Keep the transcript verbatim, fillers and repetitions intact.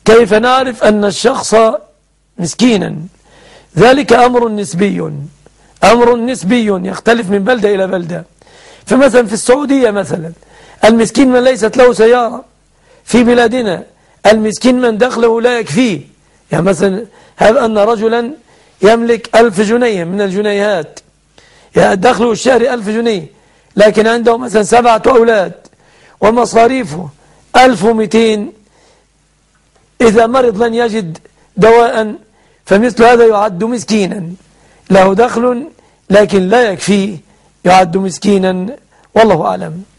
كيف نعرف أن الشخص مسكينا؟ ذلك أمر نسبي، أمر نسبي يختلف من بلدة إلى بلدة. فمثلا في السعودية مثلا المسكين من ليست له سيارة. في بلادنا المسكين من دخله لا يكفيه، يعني مثلا هل أن رجلا يملك ألف جنيه من الجنيهات، يعني دخله الشهري ألف جنيه، لكن عنده مثلا سبعة أولاد ومصاريفه ألف ومئتين، إذا مرض لن يجد دواء، فمثل هذا يعد مسكينا، له دخل لكن لا يكفيه، يعد مسكينا، والله أعلم.